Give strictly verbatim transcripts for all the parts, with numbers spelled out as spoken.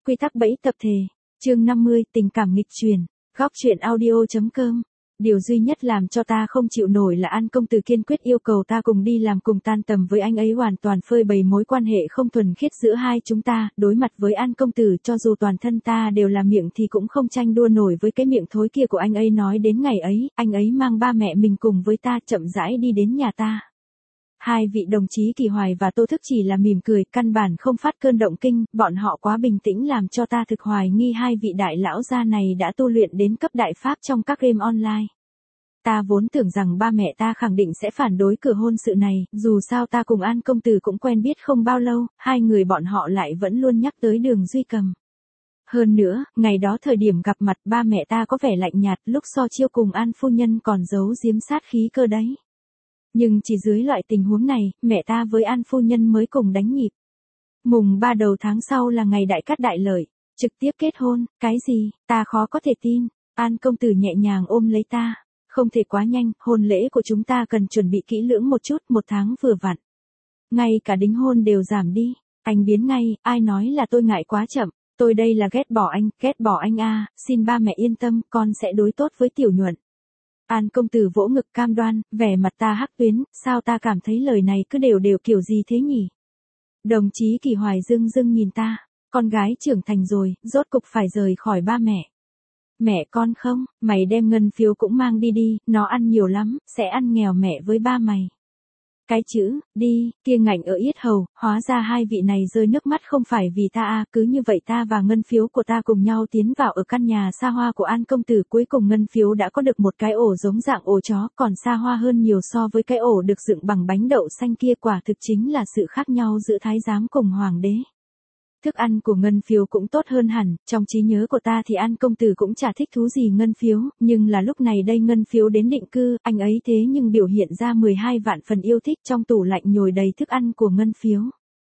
Quy tắc bẫy tập thể. Chương năm mươi, tình cảm nghịch truyền. Góc truyện audio.com. Điều duy nhất làm cho ta không chịu nổi là An công tử kiên quyết yêu cầu ta cùng đi làm cùng tan tầm với anh ấy, hoàn toàn phơi bày mối quan hệ không thuần khiết giữa hai chúng ta. Đối mặt với An công tử, cho dù toàn thân ta đều là miệng thì cũng không tranh đua nổi với cái miệng thối kia của anh ấy. Nói đến ngày ấy, anh ấy mang ba mẹ mình cùng với ta chậm rãi đi đến nhà ta. Hai vị đồng chí Kỳ Hoài và Tô Thức chỉ là mỉm cười, căn bản không phát cơn động kinh, bọn họ quá bình tĩnh làm cho ta thực hoài nghi hai vị đại lão gia này đã tu luyện đến cấp đại pháp trong các game online. Ta vốn tưởng rằng ba mẹ ta khẳng định sẽ phản đối cửa hôn sự này, dù sao ta cùng An công tử cũng quen biết không bao lâu, hai người bọn họ lại vẫn luôn nhắc tới Đường Duy Cầm. Hơn nữa, ngày đó thời điểm gặp mặt ba mẹ ta có vẻ lạnh nhạt, lúc so chiêu cùng An phu nhân còn giấu giếm sát khí cơ đấy. Nhưng chỉ dưới loại tình huống này, mẹ ta với An phu nhân mới cùng đánh nhịp. Mùng ba đầu tháng sau là ngày đại cát đại lợi, trực tiếp kết hôn, cái gì, ta khó có thể tin. An công tử nhẹ nhàng ôm lấy ta, không thể quá nhanh, hôn lễ của chúng ta cần chuẩn bị kỹ lưỡng một chút, một tháng vừa vặn. Ngay cả đính hôn đều giảm đi, anh biến ngay, ai nói là tôi ngại quá chậm, tôi đây là ghét bỏ anh, ghét bỏ anh a, à, xin ba mẹ yên tâm, con sẽ đối tốt với Tiểu Nhuận. An công tử vỗ ngực cam đoan, vẻ mặt ta hắc tuyến, sao ta cảm thấy lời này cứ đều đều kiểu gì thế nhỉ? Đồng chí Kỳ Hoài dưng dưng nhìn ta, con gái trưởng thành rồi, rốt cục phải rời khỏi ba mẹ. Mẹ con không, mày đem ngân phiếu cũng mang đi đi, nó ăn nhiều lắm, sẽ ăn nghèo mẹ với ba mày. Cái chữ, đi, kia ngạnh ở yết hầu, hóa ra hai vị này rơi nước mắt không phải vì ta à, cứ như vậy ta và ngân phiếu của ta cùng nhau tiến vào ở căn nhà xa hoa của An công tử, cuối cùng ngân phiếu đã có được một cái ổ giống dạng ổ chó, còn xa hoa hơn nhiều so với cái ổ được dựng bằng bánh đậu xanh kia, quả thực chính là sự khác nhau giữa thái giám cùng hoàng đế. Thức ăn của ngân phiếu cũng tốt hơn hẳn, trong trí nhớ của ta thì An công tử cũng chả thích thú gì ngân phiếu, nhưng là lúc này đây ngân phiếu đến định cư, anh ấy thế nhưng biểu hiện ra mười hai vạn phần yêu thích, trong tủ lạnh nhồi đầy thức ăn của ngân phiếu.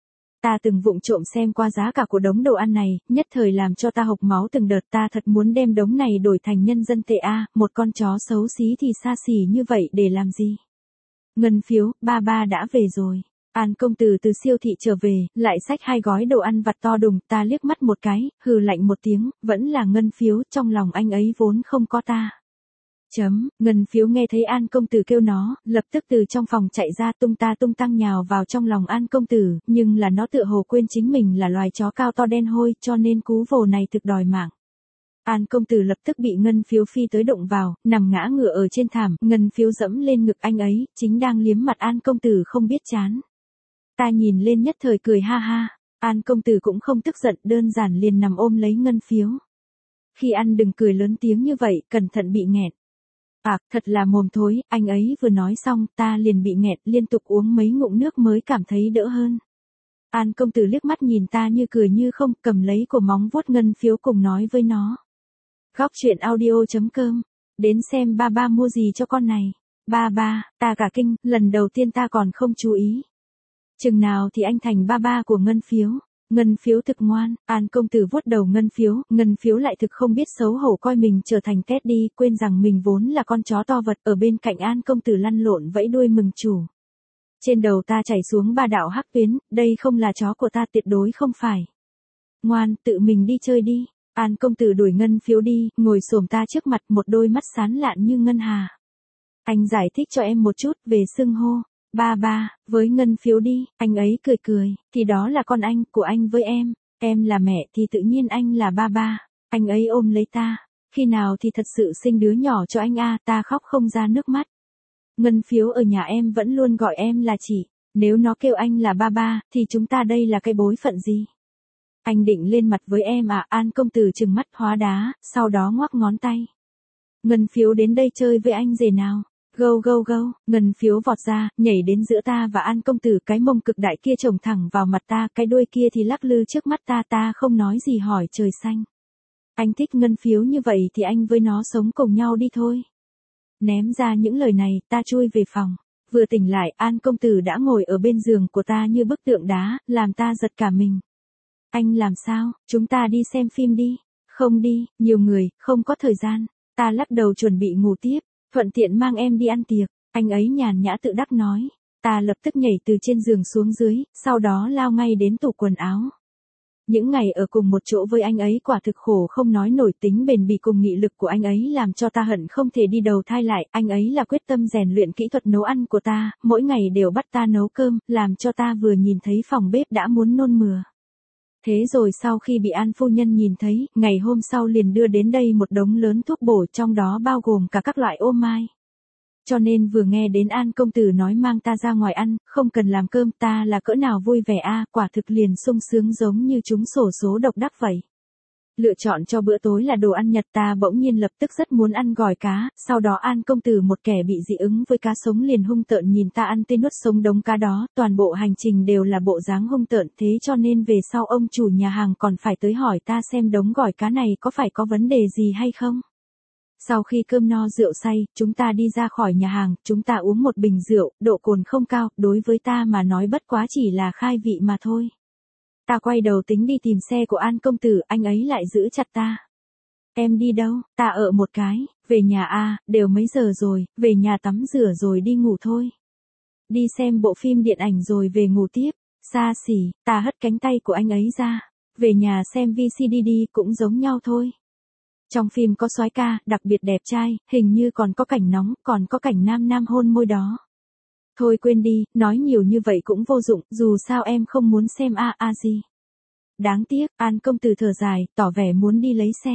Ta từng vụng trộm xem qua giá cả của đống đồ ăn này, nhất thời làm cho ta hộc máu từng đợt, ta thật muốn đem đống này đổi thành nhân dân tệ a, một con chó xấu xí thì xa xỉ như vậy để làm gì? Ngân phiếu, ba ba đã về rồi. An công tử từ siêu thị trở về, lại xách hai gói đồ ăn vặt to đùng, ta liếc mắt một cái, hừ lạnh một tiếng, vẫn là ngân phiếu, trong lòng anh ấy vốn không có ta. Chấm, ngân phiếu nghe thấy An công tử kêu nó, lập tức từ trong phòng chạy ra, tung ta tung tăng nhào vào trong lòng An công tử, nhưng là nó tựa hồ quên chính mình là loài chó cao to đen hôi, cho nên cú vồ này thực đòi mạng. An công tử lập tức bị ngân phiếu phi tới đụng vào, nằm ngã ngửa ở trên thảm, ngân phiếu dẫm lên ngực anh ấy, chính đang liếm mặt An công tử không biết chán. Ta nhìn lên nhất thời cười ha ha, An công tử cũng không tức giận, đơn giản liền nằm ôm lấy ngân phiếu. Khi ăn đừng cười lớn tiếng như vậy, cẩn thận bị nghẹt. À, thật là mồm thối, anh ấy vừa nói xong, ta liền bị nghẹt, liên tục uống mấy ngụm nước mới cảm thấy đỡ hơn. An công tử liếc mắt nhìn ta như cười như không, cầm lấy cổ móng vuốt ngân phiếu cùng nói với nó. Góc truyện audio.com, đến xem ba ba mua gì cho con này. Ba ba, ta cả kinh, lần đầu tiên ta còn không chú ý. Chừng nào thì anh thành ba ba của ngân phiếu. Ngân phiếu thực ngoan, An công tử vuốt đầu ngân phiếu, ngân phiếu lại thực không biết xấu hổ coi mình trở thành Teddy, quên rằng mình vốn là con chó to vật, ở bên cạnh An công tử lăn lộn vẫy đuôi mừng chủ. Trên đầu ta chảy xuống ba đạo hắc tuyến, đây không là chó của ta, tuyệt đối không phải. Ngoan, tự mình đi chơi đi. An công tử đuổi ngân phiếu đi, ngồi xổm ta trước mặt, một đôi mắt sáng lạn như ngân hà. Anh giải thích cho em một chút về xưng hô. Ba ba, với ngân phiếu đi, anh ấy cười cười, thì đó là con anh, của anh với em, em là mẹ thì tự nhiên anh là ba ba, anh ấy ôm lấy ta, khi nào thì thật sự sinh đứa nhỏ cho anh a, ta khóc không ra nước mắt. Ngân phiếu ở nhà em vẫn luôn gọi em là chị, nếu nó kêu anh là ba ba, thì chúng ta đây là cái bối phận gì? Anh định lên mặt với em à? An công tử trừng mắt hóa đá, sau đó ngoắc ngón tay. Ngân phiếu đến đây chơi với anh rể nào? Gâu gâu gâu, ngân phiếu vọt ra, nhảy đến giữa ta và An công tử, cái mông cực đại kia chồng thẳng vào mặt ta, cái đuôi kia thì lắc lư trước mắt ta, ta không nói gì hỏi trời xanh. Anh thích ngân phiếu như vậy thì anh với nó sống cùng nhau đi thôi. Ném ra những lời này, ta chui về phòng. Vừa tỉnh lại, An công tử đã ngồi ở bên giường của ta như bức tượng đá, làm ta giật cả mình. Anh làm sao, chúng ta đi xem phim đi. Không đi, nhiều người, không có thời gian. Ta lắc đầu chuẩn bị ngủ tiếp. Thuận tiện mang em đi ăn tiệc, anh ấy nhàn nhã tự đắc nói. Ta lập tức nhảy từ trên giường xuống dưới, sau đó lao ngay đến tủ quần áo. Những ngày ở cùng một chỗ với anh ấy quả thực khổ không nói nổi, tính bền bỉ cùng nghị lực của anh ấy làm cho ta hận không thể đi đầu thai lại, anh ấy là quyết tâm rèn luyện kỹ thuật nấu ăn của ta, mỗi ngày đều bắt ta nấu cơm, làm cho ta vừa nhìn thấy phòng bếp đã muốn nôn mửa. Thế rồi sau khi bị An phu nhân nhìn thấy, ngày hôm sau liền đưa đến đây một đống lớn thuốc bổ, trong đó bao gồm cả các loại ô mai. Cho nên vừa nghe đến An công tử nói mang ta ra ngoài ăn, không cần làm cơm, ta là cỡ nào vui vẻ a, quả thực liền sung sướng giống như trúng xổ số độc đắc vậy. Lựa chọn cho bữa tối là đồ ăn Nhật, ta bỗng nhiên lập tức rất muốn ăn gỏi cá, sau đó An công tử một kẻ bị dị ứng với cá sống liền hung tợn nhìn ta ăn tê nuốt sống đống cá đó, toàn bộ hành trình đều là bộ dáng hung tợn, thế cho nên về sau ông chủ nhà hàng còn phải tới hỏi ta xem đống gỏi cá này có phải có vấn đề gì hay không. Sau khi cơm no rượu say, chúng ta đi ra khỏi nhà hàng, chúng ta uống một bình rượu, độ cồn không cao, đối với ta mà nói bất quá chỉ là khai vị mà thôi. Ta quay đầu tính đi tìm xe của An công tử, anh ấy lại giữ chặt ta. Em đi đâu? Ta ở một cái, về nhà a, đều mấy giờ rồi, về nhà tắm rửa rồi đi ngủ thôi. Đi xem bộ phim điện ảnh rồi về ngủ tiếp. Xa xỉ, ta hất cánh tay của anh ấy ra. Về nhà xem vê xê đê đi cũng giống nhau thôi. Trong phim có soái ca, đặc biệt đẹp trai, hình như còn có cảnh nóng, còn có cảnh nam nam hôn môi đó. Thôi quên đi, nói nhiều như vậy cũng vô dụng, dù sao em không muốn xem a a gì. Đáng tiếc, An công tử thở dài, tỏ vẻ muốn đi lấy xe.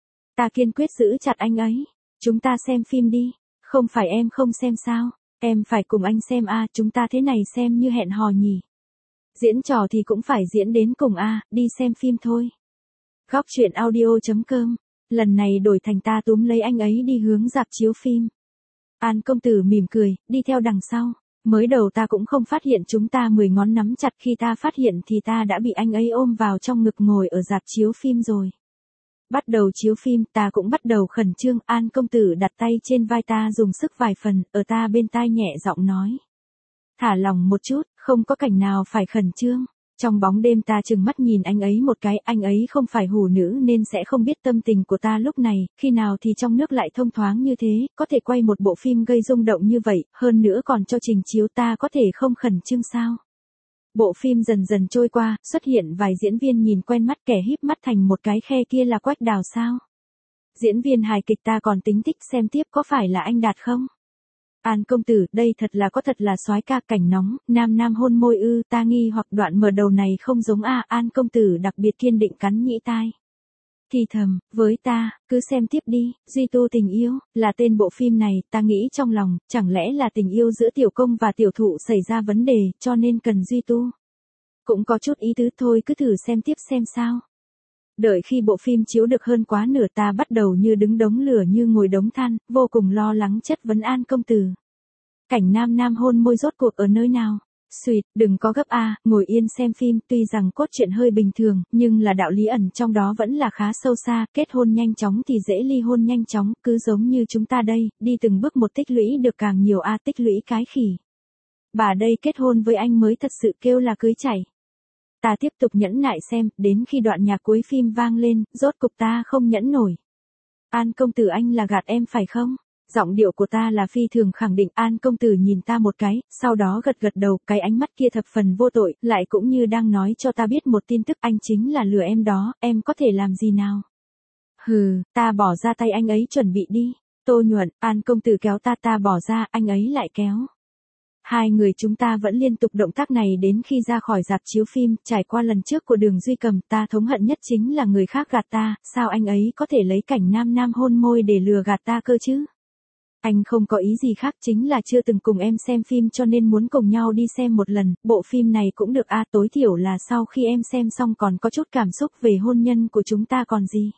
Ta kiên quyết giữ chặt anh ấy. Chúng ta xem phim đi. Không phải em không xem sao? Em phải cùng anh xem a, chúng ta thế này xem như hẹn hò nhỉ. Diễn trò thì cũng phải diễn đến cùng a, đi xem phim thôi. Góc truyện audio chấm com. Lần này đổi thành ta túm lấy anh ấy đi hướng rạp chiếu phim. An công tử mỉm cười, đi theo đằng sau. Mới đầu ta cũng không phát hiện chúng ta mười ngón nắm chặt, khi ta phát hiện thì ta đã bị anh ấy ôm vào trong ngực ngồi ở rạp chiếu phim rồi. Bắt đầu chiếu phim, ta cũng bắt đầu khẩn trương, An công tử đặt tay trên vai ta dùng sức vài phần, ở ta bên tai nhẹ giọng nói. Thả lòng một chút, không có cảnh nào phải khẩn trương. Trong bóng đêm ta trừng mắt nhìn anh ấy một cái, anh ấy không phải hủ nữ nên sẽ không biết tâm tình của ta lúc này, khi nào thì trong nước lại thông thoáng như thế, có thể quay một bộ phim gây rung động như vậy, hơn nữa còn cho trình chiếu, ta có thể không khẩn trương sao? Bộ phim dần dần trôi qua, xuất hiện vài diễn viên nhìn quen mắt, kẻ híp mắt thành một cái khe kia là Quách Đào sao? Diễn viên hài kịch ta còn tính thích xem tiếp, có phải là anh Đạt không? An công tử, đây thật là có thật là soái ca, cảnh nóng, nam nam hôn môi ư, ta nghi hoặc đoạn mở đầu này không giống a, An công tử đặc biệt kiên định cắn nhĩ tai. Thì thầm, với ta, cứ xem tiếp đi, Duy Tu tình yêu, là tên bộ phim này, ta nghĩ trong lòng, chẳng lẽ là tình yêu giữa tiểu công và tiểu thụ xảy ra vấn đề, cho nên cần Duy Tu. Cũng có chút ý tứ, thôi cứ thử xem tiếp xem sao. Đợi khi bộ phim chiếu được hơn quá nửa, ta bắt đầu như đứng đống lửa như ngồi đống than, vô cùng lo lắng chất vấn An công tử. Cảnh nam nam hôn môi rốt cuộc ở nơi nào? Xuyệt, đừng có gấp a, ngồi yên xem phim, tuy rằng cốt truyện hơi bình thường, nhưng là đạo lý ẩn trong đó vẫn là khá sâu xa, kết hôn nhanh chóng thì dễ ly hôn nhanh chóng, cứ giống như chúng ta đây, đi từng bước một tích lũy được càng nhiều a, tích lũy cái khỉ. Bà đây kết hôn với anh mới thật sự kêu là cưới chảy. Ta tiếp tục nhẫn nại xem, đến khi đoạn nhạc cuối phim vang lên, rốt cục ta không nhẫn nổi. An công tử, anh là gạt em phải không? Giọng điệu của ta là phi thường khẳng định. An công tử nhìn ta một cái, sau đó gật gật đầu, cái ánh mắt kia thập phần vô tội, lại cũng như đang nói cho ta biết một tin tức, anh chính là lừa em đó, em có thể làm gì nào? Hừ, ta bỏ ra tay anh ấy chuẩn bị đi. Tô Nhuận, An công tử kéo ta, ta bỏ ra, anh ấy lại kéo. Hai người chúng ta vẫn liên tục động tác này đến khi ra khỏi rạp chiếu phim, trải qua lần trước của Đường Duy Cầm, ta thống hận nhất chính là người khác gạt ta, sao anh ấy có thể lấy cảnh nam nam hôn môi để lừa gạt ta cơ chứ? Anh không có ý gì khác, chính là chưa từng cùng em xem phim cho nên muốn cùng nhau đi xem một lần, bộ phim này cũng được a, tối thiểu là sau khi em xem xong còn có chút cảm xúc về hôn nhân của chúng ta còn gì.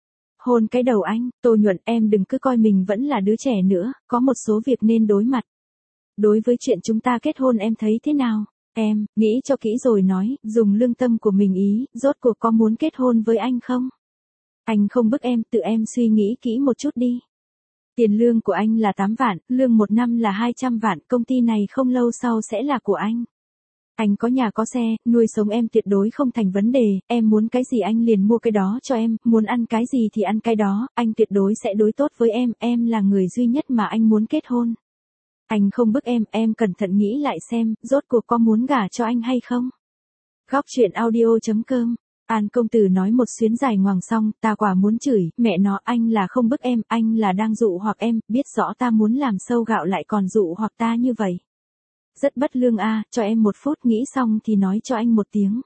Hôn cái đầu anh, Tô Nhuận, em đừng cứ coi mình vẫn là đứa trẻ nữa, có một số việc nên đối mặt. Đối với chuyện chúng ta kết hôn em thấy thế nào? Em, nghĩ cho kỹ rồi nói, dùng lương tâm của mình ý, rốt cuộc có muốn kết hôn với anh không? Anh không bức em, tự em suy nghĩ kỹ một chút đi. Tiền lương của anh là tám vạn, lương một năm là hai trăm vạn, công ty này không lâu sau sẽ là của anh. Anh có nhà có xe, nuôi sống em tuyệt đối không thành vấn đề, em muốn cái gì anh liền mua cái đó cho em, muốn ăn cái gì thì ăn cái đó, anh tuyệt đối sẽ đối tốt với em, em là người duy nhất mà anh muốn kết hôn. Anh không bức em, em cẩn thận nghĩ lại xem, rốt cuộc có muốn gả cho anh hay không? Góc truyện audio chấm com An công tử nói một xuyến dài ngoằng xong, ta quả muốn chửi, mẹ nó, anh là không bức em, anh là đang dụ hoặc em, biết rõ ta muốn làm sâu gạo lại còn dụ hoặc ta như vậy. Rất bất lương a, cho em một phút nghĩ xong thì nói cho anh một tiếng.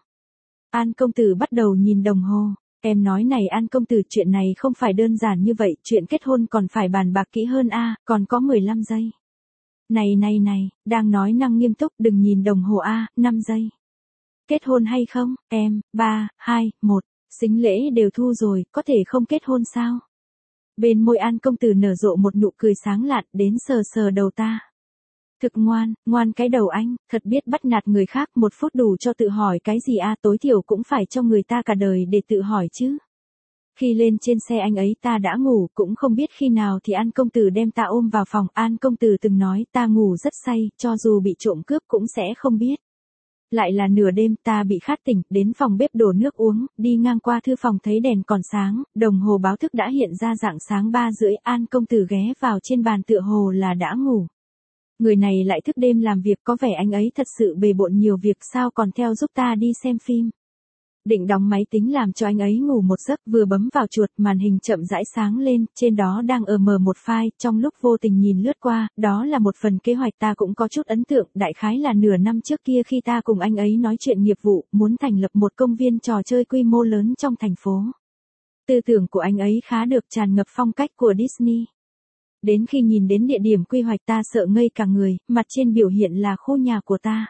An công tử bắt đầu nhìn đồng hồ. Em nói này An công tử, chuyện này không phải đơn giản như vậy, chuyện kết hôn còn phải bàn bạc kỹ hơn a, còn có mười lăm giây. Này này này, đang nói năng nghiêm túc, đừng nhìn đồng hồ a, năm giây. Kết hôn hay không, em, ba, hai, một, sính lễ đều thu rồi, có thể không kết hôn sao? Bên môi An công tử nở rộ một nụ cười sáng lạn, đến sờ sờ đầu ta. Thực ngoan, ngoan cái đầu anh, thật biết bắt nạt người khác, một phút đủ cho tự hỏi cái gì a, tối thiểu cũng phải cho người ta cả đời để tự hỏi chứ. Khi lên trên xe anh ấy ta đã ngủ, cũng không biết khi nào thì An công tử đem ta ôm vào phòng. An công tử từng nói ta ngủ rất say, cho dù bị trộm cướp cũng sẽ không biết. Lại là nửa đêm, ta bị khát tỉnh, đến phòng bếp đổ nước uống, đi ngang qua thư phòng thấy đèn còn sáng, đồng hồ báo thức đã hiện ra rạng sáng ba rưỡi. An công tử ghé vào trên bàn tựa hồ là đã ngủ. Người này lại thức đêm làm việc, có vẻ anh ấy thật sự bề bộn nhiều việc, sao còn theo giúp ta đi xem phim. Định đóng máy tính làm cho anh ấy ngủ một giấc, vừa bấm vào chuột, màn hình chậm rãi sáng lên, trên đó đang ở mờ một file, trong lúc vô tình nhìn lướt qua, đó là một phần kế hoạch ta cũng có chút ấn tượng, đại khái là nửa năm trước kia khi ta cùng anh ấy nói chuyện nghiệp vụ, muốn thành lập một công viên trò chơi quy mô lớn trong thành phố. Tư tưởng của anh ấy khá được, tràn ngập phong cách của Disney. Đến khi nhìn đến địa điểm quy hoạch ta sợ ngây cả người, mặt trên biểu hiện là khu nhà của ta.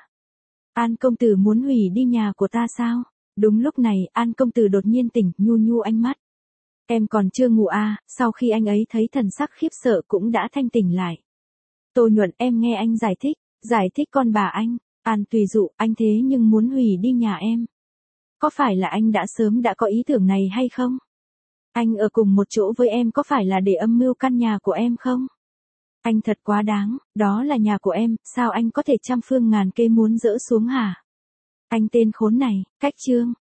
An công tử muốn hủy đi nhà của ta sao? Đúng lúc này, An công tử đột nhiên tỉnh, nhu nhu ánh mắt. Em còn chưa ngủ à, sau khi anh ấy thấy thần sắc khiếp sợ cũng đã thanh tỉnh lại. Tô Nhuận, em nghe anh giải thích, giải thích con bà anh. An tùy dụ, anh thế nhưng muốn hủy đi nhà em. Có phải là anh đã sớm đã có ý tưởng này hay không? Anh ở cùng một chỗ với em có phải là để âm mưu căn nhà của em không? Anh thật quá đáng, đó là nhà của em, sao anh có thể trăm phương ngàn kế muốn dỡ xuống hả? Anh tên khốn này, cách chương.